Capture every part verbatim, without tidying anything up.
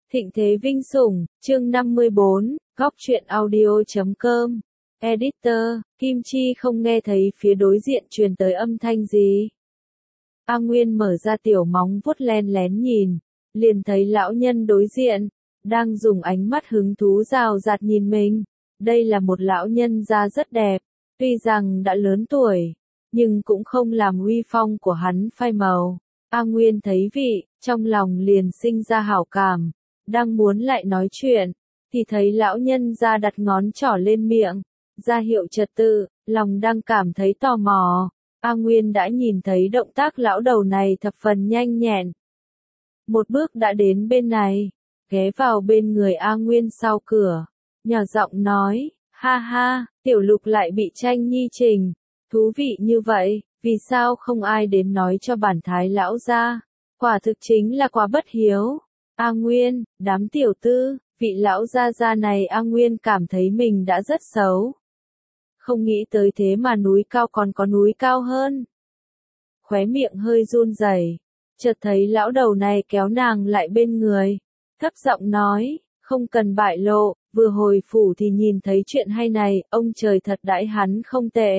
Thịnh thế vinh sủng, chương năm mươi bốn, góc truyện audio chấm com. Editor, Kim Chi không nghe thấy phía đối diện truyền tới âm thanh gì. A Nguyên mở ra tiểu móng vuốt len lén nhìn, liền thấy lão nhân đối diện, đang dùng ánh mắt hứng thú rào rạt nhìn mình. Đây là một lão nhân da rất đẹp, tuy rằng đã lớn tuổi, nhưng cũng không làm uy phong của hắn phai màu. A Nguyên thấy vị, trong lòng liền sinh ra hảo cảm, đang muốn lại nói chuyện, thì thấy lão nhân ra đặt ngón trỏ lên miệng, ra hiệu trật tự, lòng đang cảm thấy tò mò. A Nguyên đã nhìn thấy động tác lão đầu này thập phần nhanh nhẹn. Một bước đã đến bên này, ghé vào bên người A Nguyên sau cửa, nhỏ giọng nói, ha ha, tiểu lục lại bị tranh nhi trình, thú vị như vậy, vì sao không ai đến nói cho bản thái lão ra, quả thực chính là quá bất hiếu. A Nguyên, đám tiểu tư, vị lão gia gia này A Nguyên cảm thấy mình đã rất xấu. Không nghĩ tới thế mà núi cao còn có núi cao hơn. Khóe miệng hơi run rẩy, chợt thấy lão đầu này kéo nàng lại bên người, thấp giọng nói, không cần bại lộ, vừa hồi phủ thì nhìn thấy chuyện hay này, ông trời thật đãi hắn không tệ.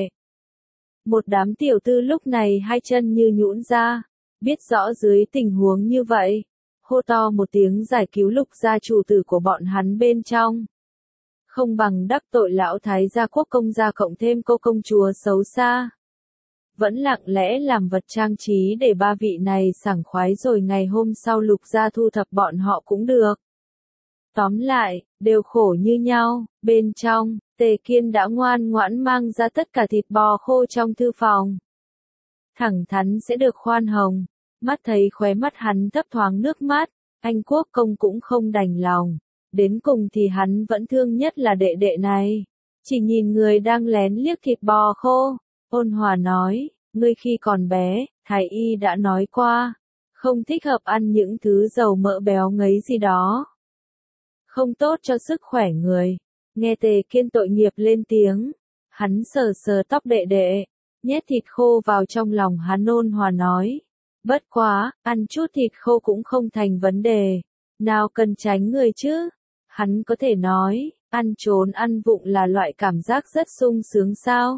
Một đám tiểu tư lúc này hai chân như nhũn ra, biết rõ dưới tình huống như vậy, hô to một tiếng giải cứu Lục gia chủ tử của bọn hắn bên trong. Không bằng đắc tội lão thái gia quốc công gia cộng thêm cô công chúa xấu xa. Vẫn lặng lẽ làm vật trang trí để ba vị này sảng khoái rồi ngày hôm sau Lục gia thu thập bọn họ cũng được. Tóm lại, đều khổ như nhau, bên trong, Tề Kiên đã ngoan ngoãn mang ra tất cả thịt bò khô trong thư phòng. Thẳng thắn sẽ được khoan hồng. Mắt thấy khóe mắt hắn thấp thoáng nước mắt, anh quốc công cũng không đành lòng. Đến cùng thì hắn vẫn thương nhất là đệ đệ này. Chỉ nhìn người đang lén liếc thịt bò khô, ôn hòa nói, ngươi khi còn bé, thái y đã nói qua, không thích hợp ăn những thứ dầu mỡ béo ngấy gì đó. Không tốt cho sức khỏe người. Nghe Tề Kiên tội nghiệp lên tiếng, hắn sờ sờ tóc đệ đệ, nhét thịt khô vào trong lòng hắn ôn hòa nói. Bất quá, ăn chút thịt khô cũng không thành vấn đề. Nào cần tránh người chứ? Hắn có thể nói, ăn trốn ăn vụng là loại cảm giác rất sung sướng sao?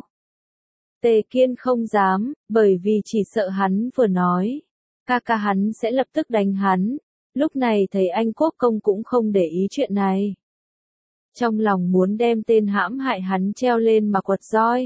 Tề Kiên không dám, bởi vì chỉ sợ hắn vừa nói. Ca ca hắn sẽ lập tức đánh hắn. Lúc này thấy anh quốc công cũng không để ý chuyện này. Trong lòng muốn đem tên hãm hại hắn treo lên mà quật roi.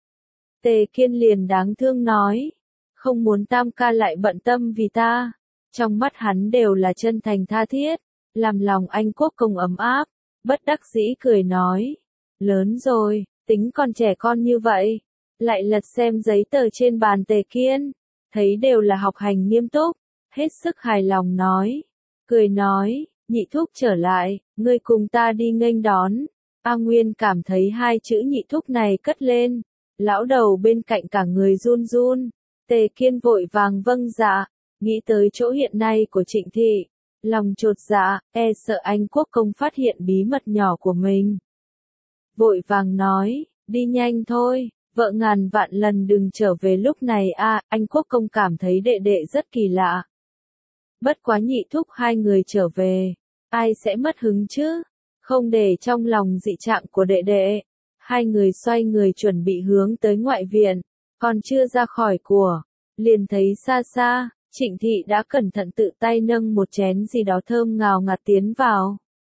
Tề Kiên liền đáng thương nói. Không muốn tam ca lại bận tâm vì ta. Trong mắt hắn đều là chân thành tha thiết, làm lòng anh quốc công ấm áp, bất đắc dĩ cười nói. Lớn rồi, tính còn trẻ con như vậy. Lại lật xem giấy tờ trên bàn Tề Kiên, thấy đều là học hành nghiêm túc, hết sức hài lòng nói. Cười nói, nhị thúc trở lại, ngươi cùng ta đi nghênh đón. A Nguyên cảm thấy hai chữ nhị thúc này cất lên, lão đầu bên cạnh cả người run run. Tề Kiên vội vàng vâng dạ, nghĩ tới chỗ hiện nay của Trịnh thị, lòng chột dạ, e sợ anh quốc công phát hiện bí mật nhỏ của mình. Vội vàng nói, đi nhanh thôi, vợ ngàn vạn lần đừng trở về lúc này a. Anh quốc công cảm thấy đệ đệ rất kỳ lạ. Bất quá nhị thúc hai người trở về, ai sẽ mất hứng chứ? Không để trong lòng dị trạng của đệ đệ. Hai người xoay người chuẩn bị hướng tới ngoại viện, còn chưa ra khỏi của, liền thấy xa xa, Trịnh thị đã cẩn thận tự tay nâng một chén gì đó thơm ngào ngạt tiến vào.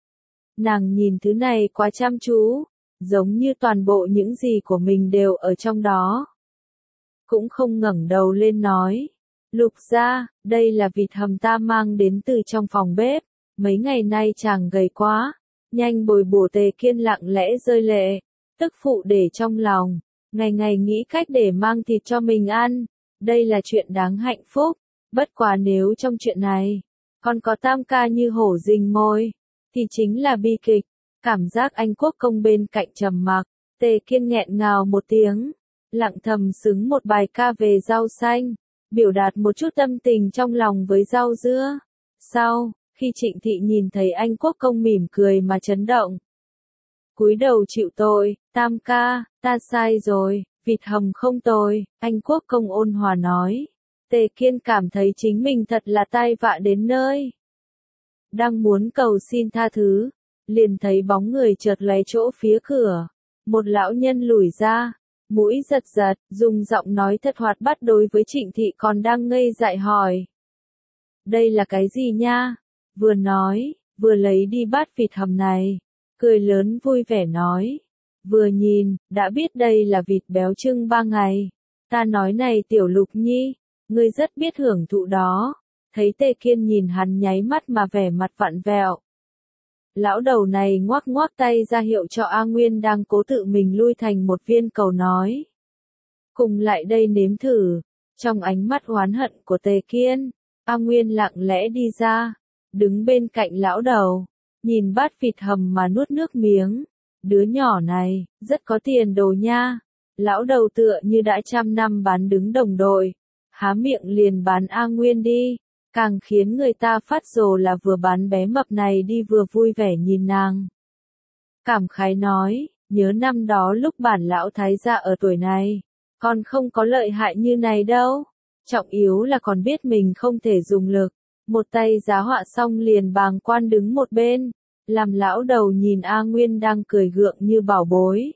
Nàng nhìn thứ này quá chăm chú, giống như toàn bộ những gì của mình đều ở trong đó. Cũng không ngẩng đầu lên nói, Lục gia, đây là vịt hầm ta mang đến từ trong phòng bếp, mấy ngày nay chàng gầy quá, nhanh bồi bổ. Tề Kiên lặng lẽ rơi lệ, tức phụ để trong lòng, ngày ngày nghĩ cách để mang thịt cho mình ăn, đây là chuyện đáng hạnh phúc, bất quá nếu trong chuyện này, còn có tam ca như hổ rình mồi, thì chính là bi kịch. Cảm giác anh quốc công bên cạnh trầm mặc, Tề Kiên nghẹn ngào một tiếng, lặng thầm xứng một bài ca về rau xanh, biểu đạt một chút tâm tình trong lòng với rau dưa. Sau, khi Trịnh thị nhìn thấy anh quốc công mỉm cười mà chấn động, cúi đầu chịu tội, tam ca, ta sai rồi, vịt hầm không tồi, anh quốc công ôn hòa nói. Tề Kiên cảm thấy chính mình thật là tai vạ đến nơi. đang muốn cầu xin tha thứ, liền thấy bóng người chợt lóe chỗ phía cửa. Một lão nhân lùi ra, mũi giật giật, dùng giọng nói thật hoạt bát đối với Trịnh Thị còn đang ngây dại hỏi. Đây là cái gì nha? Vừa nói, vừa lấy đi bát vịt hầm này, cười lớn vui vẻ nói. Vừa nhìn, đã biết đây là vịt béo trưng ba ngày. Ta nói này Tiểu Lục Nhi, ngươi rất biết hưởng thụ đó. Thấy Tề Kiên nhìn hắn nháy mắt mà vẻ mặt vặn vẹo. Lão đầu này ngoác ngoác tay ra hiệu cho A Nguyên đang cố tự mình lui thành một viên cầu nói. Cùng lại đây nếm thử. Trong ánh mắt oán hận của Tề Kiên, A Nguyên lặng lẽ đi ra, đứng bên cạnh lão đầu, nhìn bát vịt hầm mà nuốt nước miếng. Đứa nhỏ này, rất có tiền đồ nha. Lão đầu tựa như đã trăm năm bán đứng đồng đội, há miệng liền bán A Nguyên đi. Càng khiến người ta phát rồ là vừa bán bé mập này đi vừa vui vẻ nhìn nàng. Cảm khái nói, nhớ năm đó lúc bản lão thái gia ở tuổi này, còn không có lợi hại như này đâu. Trọng yếu là còn biết mình không thể dùng lực. Một tay giá họa xong liền bàng quan đứng một bên, làm lão đầu nhìn A Nguyên đang cười gượng như bảo bối.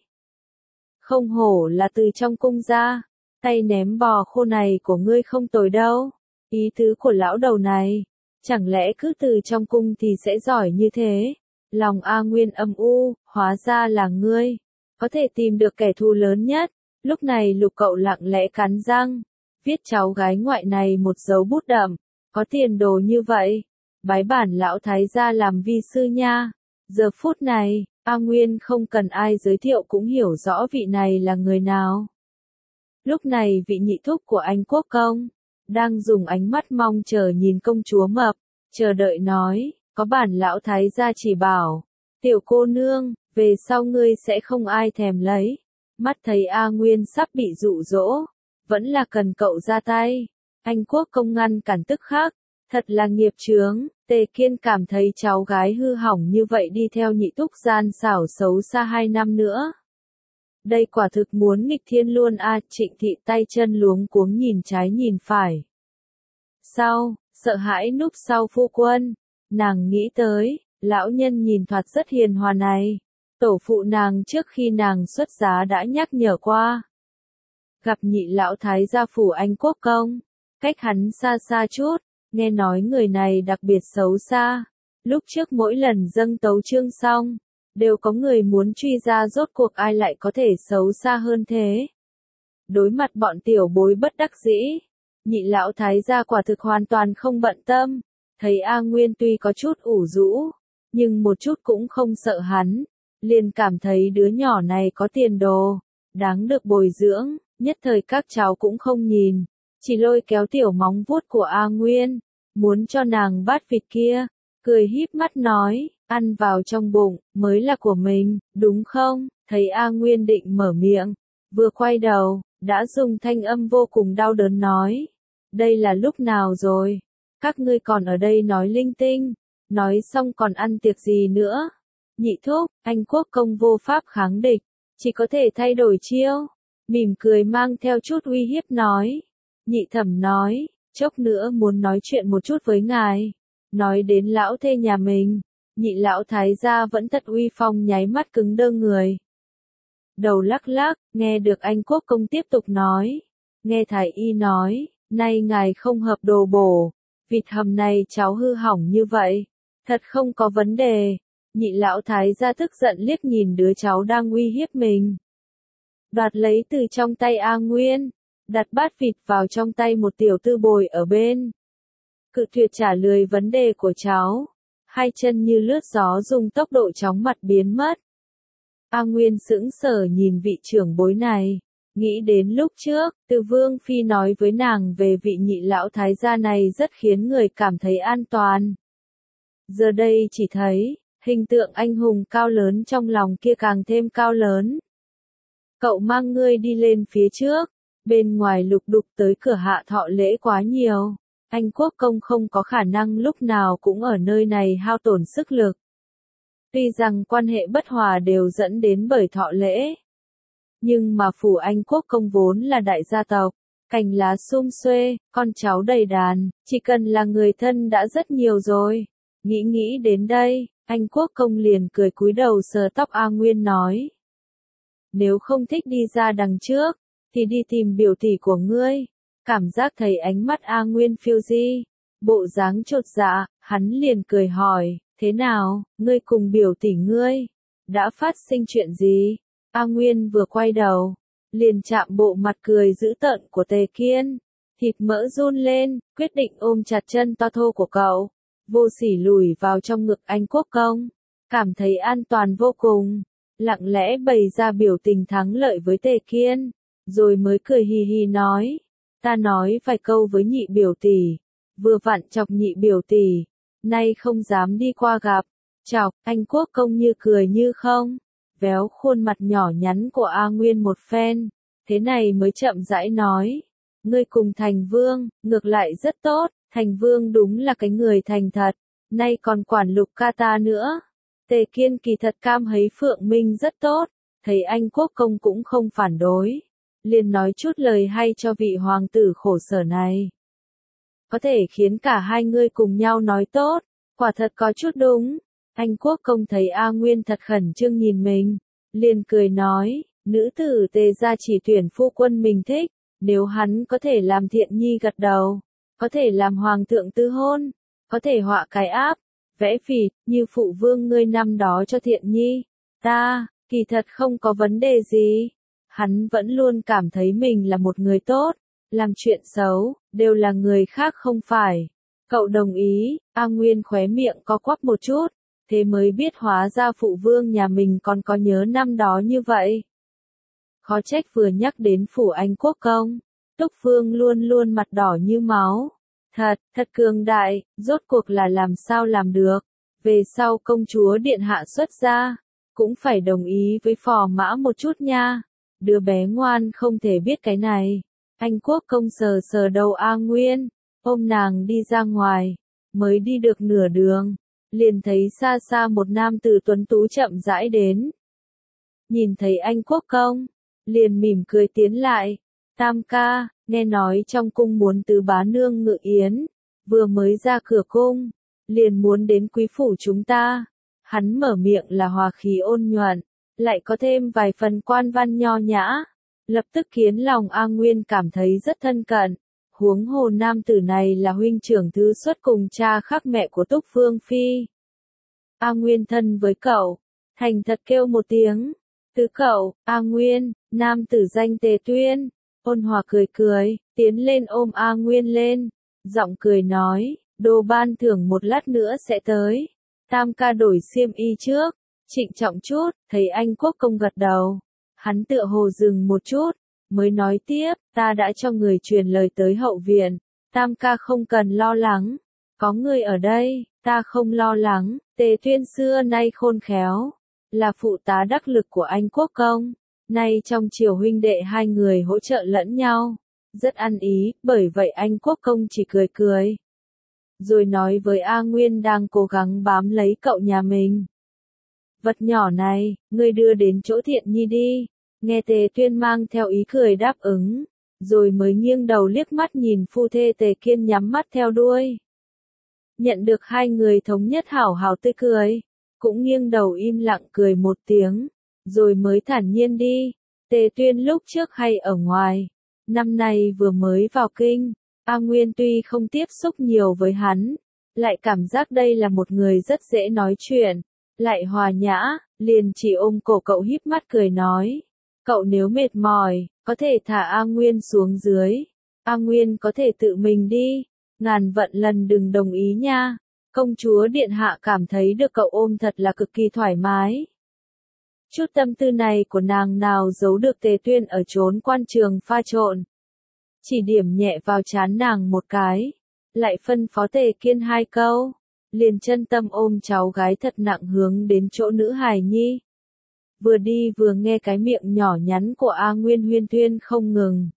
Không hổ là từ trong cung ra, tay ném bò khô này của ngươi không tồi đâu. Ý tứ của lão đầu này, chẳng lẽ cứ từ trong cung thì sẽ giỏi như thế? Lòng A Nguyên âm u, hóa ra là ngươi, có thể tìm được kẻ thù lớn nhất. Lúc này Lục Cậu lặng lẽ cắn răng, viết cháu gái ngoại này một dấu bút đậm, có tiền đồ như vậy, bái bản lão thái gia làm vi sư nha. Giờ phút này, A Nguyên không cần ai giới thiệu cũng hiểu rõ vị này là người nào. Lúc này vị nhị thúc của Anh Quốc công đang dùng ánh mắt mong chờ nhìn công chúa mập, chờ đợi nói, có bản lão thái gia chỉ bảo, tiểu cô nương, về sau ngươi sẽ không ai thèm lấy. Mắt thấy A Nguyên sắp bị dụ dỗ, vẫn là cần cậu ra tay. Anh Quốc công ngăn cản tức khắc, thật là nghiệp chướng. Tề Kiên cảm thấy cháu gái hư hỏng như vậy đi theo nhị thúc gian xảo xấu xa hai năm nữa. Đây quả thực muốn nghịch thiên luôn a. À, Trịnh Thị tay chân luống cuống nhìn trái nhìn phải. Sau, sợ hãi núp sau phu quân, nàng nghĩ tới, lão nhân nhìn thoạt rất hiền hòa này. Tổ phụ nàng trước khi nàng xuất giá đã nhắc nhở qua. Gặp nhị lão thái gia phủ Anh Quốc công, cách hắn xa xa chút, nghe nói người này đặc biệt xấu xa. Lúc trước mỗi lần dâng tấu chương xong, đều có người muốn truy ra rốt cuộc ai lại có thể xấu xa hơn thế. Đối mặt bọn tiểu bối bất đắc dĩ, nhị lão thái gia quả thực hoàn toàn không bận tâm. Thấy A Nguyên tuy có chút ủ rũ, nhưng một chút cũng không sợ hắn. Liền cảm thấy đứa nhỏ này có tiền đồ, đáng được bồi dưỡng. Nhất thời các cháu cũng không nhìn, chỉ lôi kéo tiểu móng vuốt của A Nguyên, muốn cho nàng bát vịt kia, cười híp mắt nói, ăn vào trong bụng, mới là của mình, đúng không? Thấy A Nguyên định mở miệng, vừa quay đầu, đã dùng thanh âm vô cùng đau đớn nói, đây là lúc nào rồi? Các ngươi còn ở đây nói linh tinh, nói xong còn ăn tiệc gì nữa? Nhị thúc, Anh Quốc công vô pháp kháng địch, chỉ có thể thay đổi chiêu. Mỉm cười mang theo chút uy hiếp nói. Nhị thẩm nói, chốc nữa muốn nói chuyện một chút với ngài. Nói đến lão thê nhà mình, nhị lão thái gia vẫn thật uy phong nháy mắt cứng đơ người. Đầu lắc lắc, nghe được Anh Quốc công tiếp tục nói. Nghe thái y nói, nay ngài không hợp đồ bổ, vịt hầm này cháu hư hỏng như vậy, thật không có vấn đề. Nhị lão thái gia tức giận liếc nhìn đứa cháu đang uy hiếp mình. Đoạt lấy từ trong tay A Nguyên, đặt bát vịt vào trong tay một tiểu tư bồi ở bên. Cự tuyệt trả lời vấn đề của cháu, hai chân như lướt gió dùng tốc độ chóng mặt biến mất. A Nguyên sững sờ nhìn vị trưởng bối này, nghĩ đến lúc trước, Từ Vương Phi nói với nàng về vị nhị lão thái gia này rất khiến người cảm thấy an toàn. Giờ đây chỉ thấy, hình tượng anh hùng cao lớn trong lòng kia càng thêm cao lớn. Cậu mang ngươi đi lên phía trước, bên ngoài lục đục tới cửa hạ thọ lễ quá nhiều. Anh Quốc công không có khả năng lúc nào cũng ở nơi này hao tổn sức lực. Tuy rằng quan hệ bất hòa đều dẫn đến bởi thọ lễ. Nhưng mà phủ Anh Quốc công vốn là đại gia tộc, cành lá sum xuê, con cháu đầy đàn, chỉ cần là người thân đã rất nhiều rồi. Nghĩ nghĩ đến đây, anh Quốc Công liền cười cúi đầu sờ tóc A Nguyên nói. Nếu không thích đi ra đằng trước, thì đi tìm biểu tỷ của ngươi. Cảm giác thấy ánh mắt A Nguyên phiêu di, bộ dáng chột dạ, hắn liền cười hỏi, thế nào, ngươi cùng biểu tỷ ngươi, đã phát sinh chuyện gì? A Nguyên vừa quay đầu, liền chạm bộ mặt cười dữ tợn của Tề Kiên, thịt mỡ run lên, quyết định ôm chặt chân to thô của cậu, vô sỉ lùi vào trong ngực anh Quốc Công, cảm thấy an toàn vô cùng, lặng lẽ bày ra biểu tình thắng lợi với Tề Kiên, rồi mới cười hì hì nói, ta nói vài câu với nhị biểu tỷ, vừa vặn chọc nhị biểu tỷ, nay không dám đi qua gặp, chọc, anh Quốc Công như cười như không, véo khuôn mặt nhỏ nhắn của A Nguyên một phen, thế này mới chậm rãi nói, ngươi cùng Thành Vương, ngược lại rất tốt, Thành Vương đúng là cái người thành thật, nay còn quản Lục ca ta nữa. Tề Kiên kỳ thật cam thấy Phượng Minh rất tốt, thấy anh Quốc Công cũng không phản đối, liền nói chút lời hay cho vị hoàng tử khổ sở này. Có thể khiến cả hai ngươi cùng nhau nói tốt, quả thật có chút đúng. Anh Quốc Công thấy A Nguyên thật khẩn trương nhìn mình, liền cười nói, nữ tử Tề gia chỉ tuyển phu quân mình thích, nếu hắn có thể làm Thiện Nhi gật đầu, có thể làm hoàng thượng tư hôn, có thể họa cái áp, vẽ phỉ, như phụ vương ngươi năm đó cho Thiện Nhi, ta, kỳ thật không có vấn đề gì. Hắn vẫn luôn cảm thấy mình là một người tốt, làm chuyện xấu, đều là người khác không phải. Cậu đồng ý, A Nguyên khóe miệng co quắp một chút, thế mới biết hóa ra phụ vương nhà mình còn có nhớ năm đó như vậy. Khó trách vừa nhắc đến phủ anh Quốc Công, Túc Phương luôn luôn mặt đỏ như máu. Thật, thật cường đại, rốt cuộc là làm sao làm được. Về sau công chúa điện hạ xuất ra, cũng phải đồng ý với phò mã một chút nha. Đứa bé ngoan không thể biết cái này. Anh Quốc Công sờ sờ đầu A Nguyên, ôm nàng đi ra ngoài, mới đi được nửa đường, liền thấy xa xa một nam tử tuấn tú chậm rãi đến. Nhìn thấy anh Quốc Công, liền mỉm cười tiến lại, Tam ca, nghe nói trong cung muốn tứ bá nương ngự yến, vừa mới ra cửa cung, liền muốn đến quý phủ chúng ta. Hắn mở miệng là hòa khí ôn nhuận, lại có thêm vài phần quan văn nho nhã, lập tức khiến lòng A Nguyên cảm thấy rất thân cận. Huống hồ nam tử này là huynh trưởng thứ xuất cùng cha khác mẹ của Túc Phương Phi. A Nguyên thân với cậu, thành thật kêu một tiếng, tứ cậu, A Nguyên, nam tử danh Tề Tuyên, ôn hòa cười cười, tiến lên ôm A Nguyên lên, giọng cười nói, đồ ban thưởng một lát nữa sẽ tới. Tam ca đổi xiêm y trước, trịnh trọng chút, thấy anh Quốc Công gật đầu. Hắn tựa hồ dừng một chút, mới nói tiếp, ta đã cho người truyền lời tới hậu viện, Tam ca không cần lo lắng, có người ở đây, ta không lo lắng. Tề Tuyên xưa nay khôn khéo, là phụ tá đắc lực của anh Quốc Công, nay trong triều huynh đệ hai người hỗ trợ lẫn nhau, rất ăn ý, bởi vậy anh Quốc Công chỉ cười cười. Rồi nói với A Nguyên đang cố gắng bám lấy cậu nhà mình. Vật nhỏ này, ngươi đưa đến chỗ Thiện Nhi đi. Nghe Tề Tuyên mang theo ý cười đáp ứng, rồi mới nghiêng đầu liếc mắt nhìn phu thê Tề Kiên nhắm mắt theo đuôi. Nhận được hai người thống nhất hảo hảo tươi cười, cũng nghiêng đầu im lặng cười một tiếng, rồi mới thản nhiên đi. Tề Tuyên lúc trước hay ở ngoài, năm nay vừa mới vào kinh, A Nguyên tuy không tiếp xúc nhiều với hắn, lại cảm giác đây là một người rất dễ nói chuyện, lại hòa nhã, liền chỉ ôm cổ cậu híp mắt cười nói. Cậu nếu mệt mỏi, có thể thả A Nguyên xuống dưới. A Nguyên có thể tự mình đi, ngàn vận lần đừng đồng ý nha. Công chúa điện hạ cảm thấy được cậu ôm thật là cực kỳ thoải mái. Chút tâm tư này của nàng nào giấu được. Tề Tuyên ở chốn quan trường pha trộn, chỉ điểm nhẹ vào trán nàng một cái, lại phân phó Tề Kiên hai câu, liền chân tâm ôm cháu gái thật nặng hướng đến chỗ nữ hài nhi. Vừa đi vừa nghe cái miệng nhỏ nhắn của A Nguyên huyên thuyên không ngừng.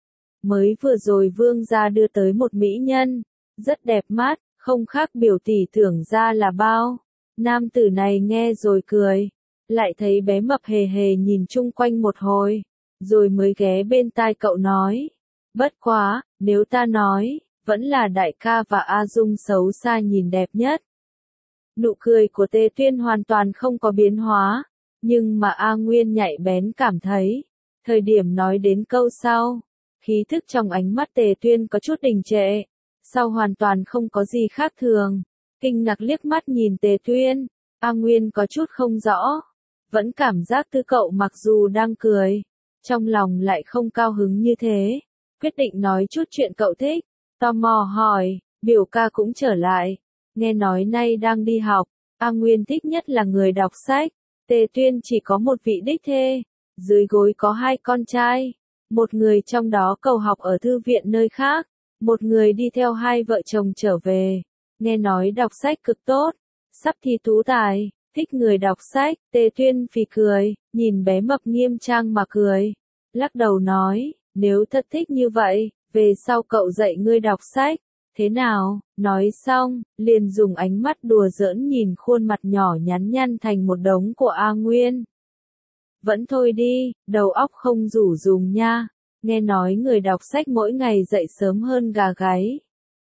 Mới vừa rồi vương gia đưa tới một mỹ nhân, rất đẹp mắt, không khác biểu tỷ tưởng ra là bao. Nam tử này nghe rồi cười, lại thấy bé mập hề hề nhìn chung quanh một hồi, rồi mới ghé bên tai cậu nói. Bất quá, nếu ta nói, vẫn là đại ca và A Dung xấu xa nhìn đẹp nhất. Nụ cười của Tề Tuyên hoàn toàn không có biến hóa, nhưng mà A Nguyên nhạy bén cảm thấy, thời điểm nói đến câu sau, khí thức trong ánh mắt Tề Tuyên có chút đình trệ, sau hoàn toàn không có gì khác thường, kinh ngạc liếc mắt nhìn Tề Tuyên, A Nguyên có chút không rõ, vẫn cảm giác tư cậu mặc dù đang cười, trong lòng lại không cao hứng như thế, quyết định nói chút chuyện cậu thích, tò mò hỏi, biểu ca cũng trở lại, nghe nói nay đang đi học, A Nguyên thích nhất là người đọc sách, Tề Tuyên chỉ có một vị đích thê, dưới gối có hai con trai, một người trong đó cầu học ở thư viện nơi khác, một người đi theo hai vợ chồng trở về, nghe nói đọc sách cực tốt, sắp thi tú tài, thích người đọc sách, Tề Tuyên phì cười, nhìn bé mập nghiêm trang mà cười, lắc đầu nói, nếu thật thích như vậy, về sau cậu dạy ngươi đọc sách, thế nào, nói xong, liền dùng ánh mắt đùa giỡn nhìn khuôn mặt nhỏ nhắn nhăn thành một đống của A Nguyên. Vẫn thôi đi, đầu óc không rủ dùng nha, nghe nói người đọc sách mỗi ngày dậy sớm hơn gà gáy.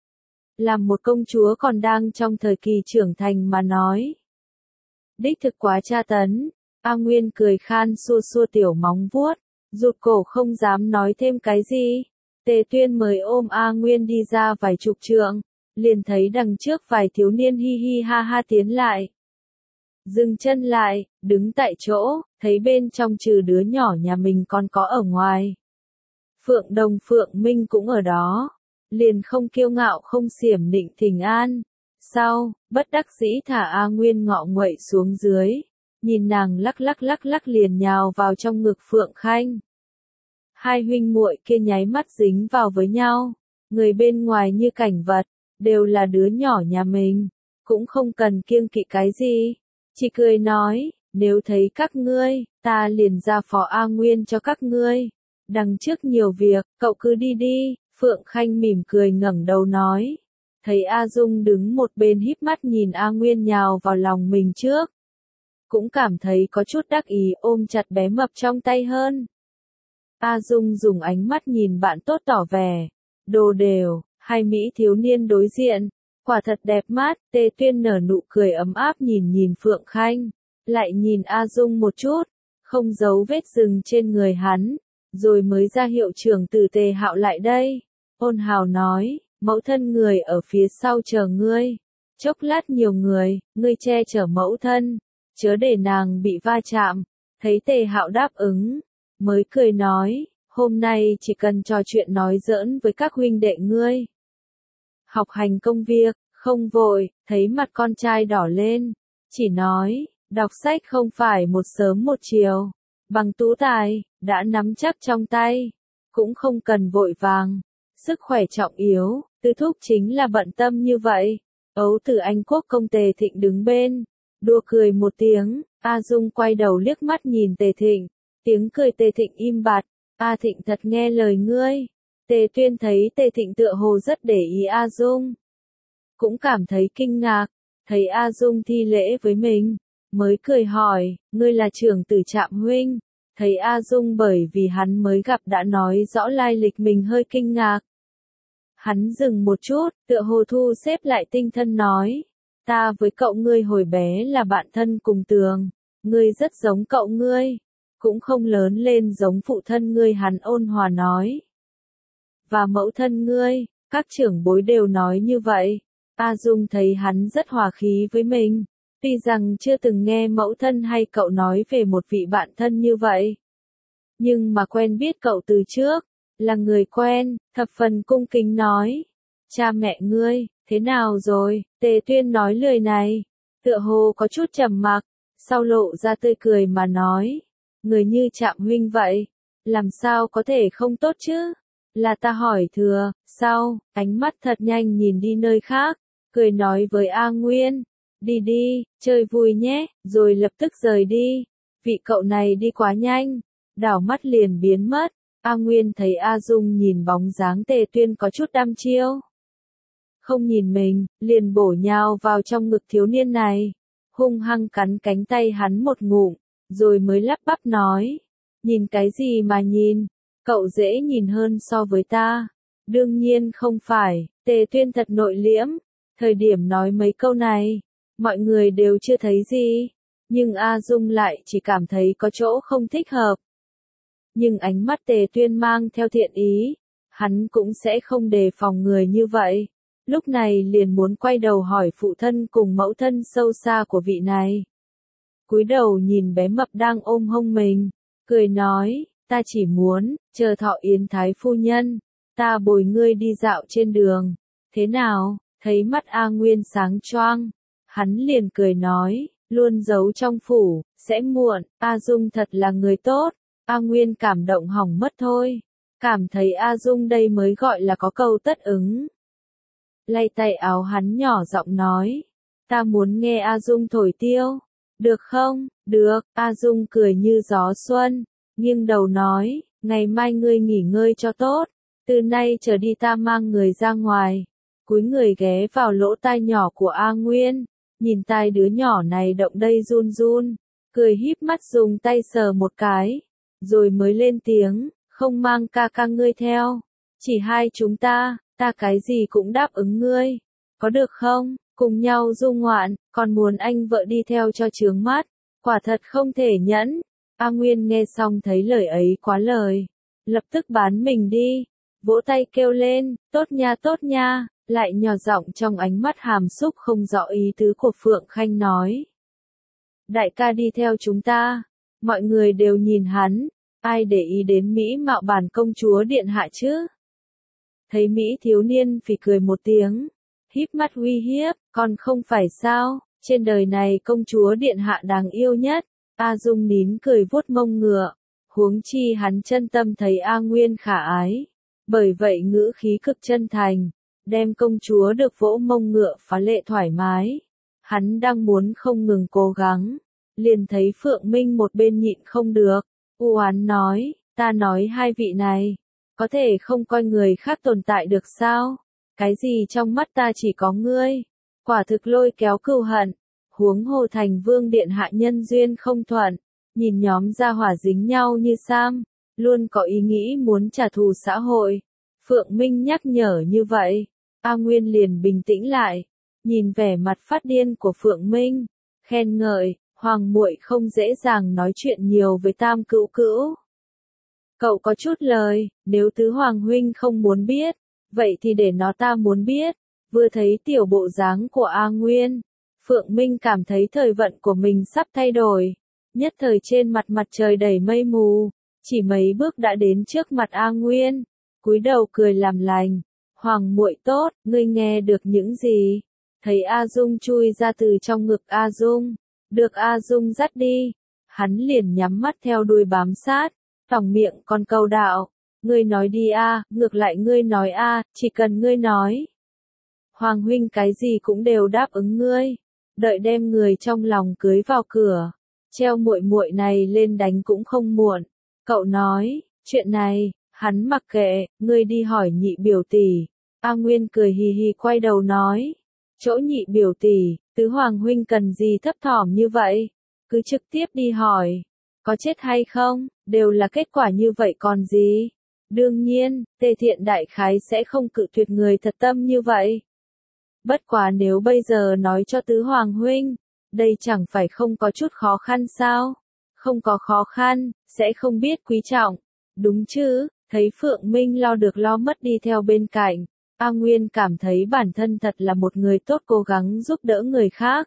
Làm một công chúa còn đang trong thời kỳ trưởng thành mà nói. Đích thực quá tra tấn, A Nguyên cười khan xua xua tiểu móng vuốt, rụt cổ không dám nói thêm cái gì. Tề Tuyên mới ôm A Nguyên đi ra vài chục trượng, liền thấy đằng trước vài thiếu niên hi hi ha ha tiến lại. Dừng chân lại, đứng tại chỗ, thấy bên trong trừ đứa nhỏ nhà mình còn có ở ngoài. Phượng Đồng Phượng Minh cũng ở đó, liền không kiêu ngạo không xiểm nịnh thỉnh an. Sau, bất đắc dĩ thả A Nguyên ngọ nguậy xuống dưới, nhìn nàng lắc lắc lắc lắc liền nhào vào trong ngực Phượng Khanh. Hai huynh muội kia nháy mắt dính vào với nhau, người bên ngoài như cảnh vật, đều là đứa nhỏ nhà mình, cũng không cần kiêng kỵ cái gì, chỉ cười nói, nếu thấy các ngươi, ta liền ra phó A Nguyên cho các ngươi, đằng trước nhiều việc, cậu cứ đi đi, Phượng Khanh mỉm cười ngẩng đầu nói, thấy A Dung đứng một bên híp mắt nhìn A Nguyên nhào vào lòng mình trước, cũng cảm thấy có chút đắc ý ôm chặt bé mập trong tay hơn. A Dung dùng ánh mắt nhìn bạn tốt tỏ vẻ, đồ đều, hai mỹ thiếu niên đối diện, quả thật đẹp mắt, Tề Tuyên nở nụ cười ấm áp nhìn nhìn Phượng Khanh, lại nhìn A Dung một chút, không giấu vết dừng trên người hắn, rồi mới ra hiệu trưởng từ Tề Hạo lại đây, ôn hào nói, mẫu thân người ở phía sau chờ ngươi, chốc lát nhiều người, ngươi che chở mẫu thân, chớ để nàng bị va chạm, thấy Tề Hạo đáp ứng. Mới cười nói, hôm nay chỉ cần trò chuyện nói giỡn với các huynh đệ ngươi. Học hành công việc, không vội, thấy mặt con trai đỏ lên, chỉ nói, đọc sách không phải một sớm một chiều, bằng tú tài, đã nắm chắc trong tay, cũng không cần vội vàng, sức khỏe trọng yếu, tư thúc chính là bận tâm như vậy. Ấu Tử Anh Quốc công Tề Thịnh đứng bên, đùa cười một tiếng, A Dung quay đầu liếc mắt nhìn Tề Thịnh. Tiếng cười Tề Thịnh im bặt, A Thịnh thật nghe lời ngươi. Tề Tuyên thấy Tề Thịnh tựa hồ rất để ý A Dung. Cũng cảm thấy kinh ngạc, thấy A Dung thi lễ với mình, mới cười hỏi, ngươi là trưởng tử Trạm huynh. Thấy A Dung bởi vì hắn mới gặp đã nói rõ lai lịch mình hơi kinh ngạc. Hắn dừng một chút, tựa hồ thu xếp lại tinh thần nói, ta với cậu ngươi hồi bé là bạn thân cùng tường, ngươi rất giống cậu ngươi. Cũng không lớn lên giống phụ thân ngươi, hắn ôn hòa nói. Và mẫu thân ngươi, các trưởng bối đều nói như vậy. A Dung thấy hắn rất hòa khí với mình, tuy rằng chưa từng nghe mẫu thân hay cậu nói về một vị bạn thân như vậy. Nhưng mà quen biết cậu từ trước, là người quen, thập phần cung kính nói. Cha mẹ ngươi, thế nào rồi? Tề Tuyên nói lời này, tựa hồ có chút trầm mặc, sau lộ ra tươi cười mà nói. Người như Trạm huynh vậy, làm sao có thể không tốt chứ? Là ta hỏi thừa, sau, ánh mắt thật nhanh nhìn đi nơi khác, cười nói với A Nguyên, đi đi, chơi vui nhé, rồi lập tức rời đi. Vị cậu này đi quá nhanh, đảo mắt liền biến mất. A Nguyên thấy A Dung nhìn bóng dáng Tề Tuyên có chút đăm chiêu. Không nhìn mình, liền bổ nhào vào trong ngực thiếu niên này, hung hăng cắn cánh tay hắn một ngụm. Rồi mới lắp bắp nói, nhìn cái gì mà nhìn, cậu dễ nhìn hơn so với ta. Đương nhiên không phải, Tề Tuyên thật nội liễm, thời điểm nói mấy câu này, mọi người đều chưa thấy gì, nhưng A Dung lại chỉ cảm thấy có chỗ không thích hợp. Nhưng ánh mắt Tề Tuyên mang theo thiện ý, hắn cũng sẽ không đề phòng người như vậy. Lúc này liền muốn quay đầu hỏi phụ thân cùng mẫu thân sâu xa của vị này. Cúi đầu nhìn bé mập đang ôm hông mình, cười nói, ta chỉ muốn, chờ Thọ Yến Thái phu nhân, ta bồi ngươi đi dạo trên đường. Thế nào, thấy mắt A Nguyên sáng choang, hắn liền cười nói, luôn giấu trong phủ, sẽ muộn, A Dung thật là người tốt. A Nguyên cảm động hỏng mất thôi, cảm thấy A Dung đây mới gọi là có câu tất ứng. Lay tay áo hắn nhỏ giọng nói, ta muốn nghe A Dung thổi tiêu, được không? Được, A Dung cười như gió xuân, nghiêng đầu nói, ngày mai ngươi nghỉ ngơi cho tốt, từ nay trở đi ta mang người ra ngoài. Cúi người ghé vào lỗ tai nhỏ của A Nguyên, nhìn tai đứa nhỏ này động đây run run, cười híp mắt dùng tay sờ một cái, rồi mới lên tiếng, không mang ca ca ngươi theo, chỉ hai chúng ta, ta cái gì cũng đáp ứng ngươi, có được không? Cùng nhau du ngoạn, còn muốn anh vợ đi theo cho chướng mắt, quả thật không thể nhẫn. A Nguyên nghe xong thấy lời ấy quá lời, lập tức bán mình đi, vỗ tay kêu lên, tốt nha tốt nha, lại nhỏ giọng trong ánh mắt hàm xúc không rõ ý tứ của Phượng Khanh nói. Đại ca đi theo chúng ta, mọi người đều nhìn hắn, ai để ý đến mỹ mạo bản công chúa điện hạ chứ? Thấy Mỹ thiếu niên phì cười một tiếng, híp mắt uy hiếp, còn không phải sao, trên đời này công chúa điện hạ đáng yêu nhất. A Dung nín cười vuốt mông ngựa, huống chi hắn chân tâm thấy A Nguyên khả ái, bởi vậy ngữ khí cực chân thành, đem công chúa được vỗ mông ngựa phá lệ thoải mái. Hắn đang muốn không ngừng cố gắng, liền thấy Phượng Minh một bên nhịn không được, u oán nói, ta nói hai vị này, có thể không coi người khác tồn tại được sao? Cái gì trong mắt ta chỉ có ngươi, quả thực lôi kéo cừu hận, huống hồ thành vương điện hạ nhân duyên không thuận, nhìn nhóm gia hỏa dính nhau như Sam, luôn có ý nghĩ muốn trả thù xã hội. Phượng Minh nhắc nhở như vậy, A Nguyên liền bình tĩnh lại, nhìn vẻ mặt phát điên của Phượng Minh, khen ngợi, hoàng muội không dễ dàng nói chuyện nhiều với Tam cữu cữu. Cậu có chút lời, nếu tứ hoàng huynh không muốn biết, vậy thì để nó ta muốn biết. Vừa thấy tiểu bộ dáng của A Nguyên, Phượng Minh cảm thấy thời vận của mình sắp thay đổi. Nhất thời trên mặt mặt trời đầy mây mù, chỉ mấy bước đã đến trước mặt A Nguyên, cúi đầu cười làm lành. Hoàng muội tốt, ngươi nghe được những gì? Thấy A Dung chui ra từ trong ngực A Dung, được A Dung dắt đi, hắn liền nhắm mắt theo đuôi bám sát, tòng miệng còn câu đạo. Ngươi nói đi a, ngược lại ngươi nói a, chỉ cần ngươi nói. Hoàng huynh cái gì cũng đều đáp ứng ngươi, đợi đem người trong lòng cưới vào cửa, treo muội muội này lên đánh cũng không muộn. Cậu nói, chuyện này, hắn mặc kệ, ngươi đi hỏi nhị biểu tỷ. A Nguyên cười hì hì quay đầu nói, chỗ nhị biểu tỷ, tứ hoàng huynh cần gì thấp thỏm như vậy, cứ trực tiếp đi hỏi, có chết hay không, đều là kết quả như vậy còn gì. Đương nhiên, Tề Thiện đại khái sẽ không cự tuyệt người thật tâm như vậy. Bất quá nếu bây giờ nói cho tứ hoàng huynh, đây chẳng phải không có chút khó khăn sao? Không có khó khăn, sẽ không biết quý trọng. Đúng chứ, thấy Phượng Minh lo được lo mất đi theo bên cạnh, A Nguyên cảm thấy bản thân thật là một người tốt cố gắng giúp đỡ người khác.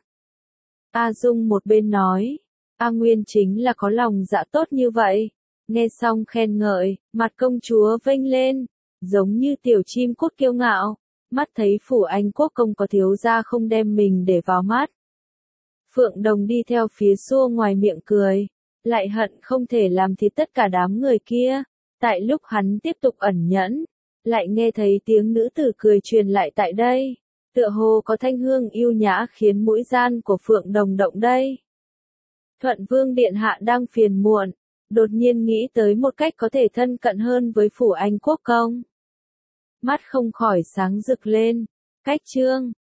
A Dung một bên nói, A Nguyên chính là có lòng dạ tốt như vậy. Nghe xong khen ngợi, mặt công chúa vênh lên, giống như tiểu chim cút kiêu ngạo, mắt thấy phủ Anh quốc công có thiếu gia không đem mình để vào mắt. Phượng Đồng đi theo phía xua ngoài miệng cười, lại hận không thể làm thịt tất cả đám người kia. Tại lúc hắn tiếp tục ẩn nhẫn, lại nghe thấy tiếng nữ tử cười truyền lại tại đây, tựa hồ có thanh hương yêu nhã khiến mũi gian của Phượng Đồng động đây. Thuận Vương điện hạ đang phiền muộn, đột nhiên nghĩ tới một cách có thể thân cận hơn với phủ Anh quốc công. Mắt không khỏi sáng rực lên, cách chương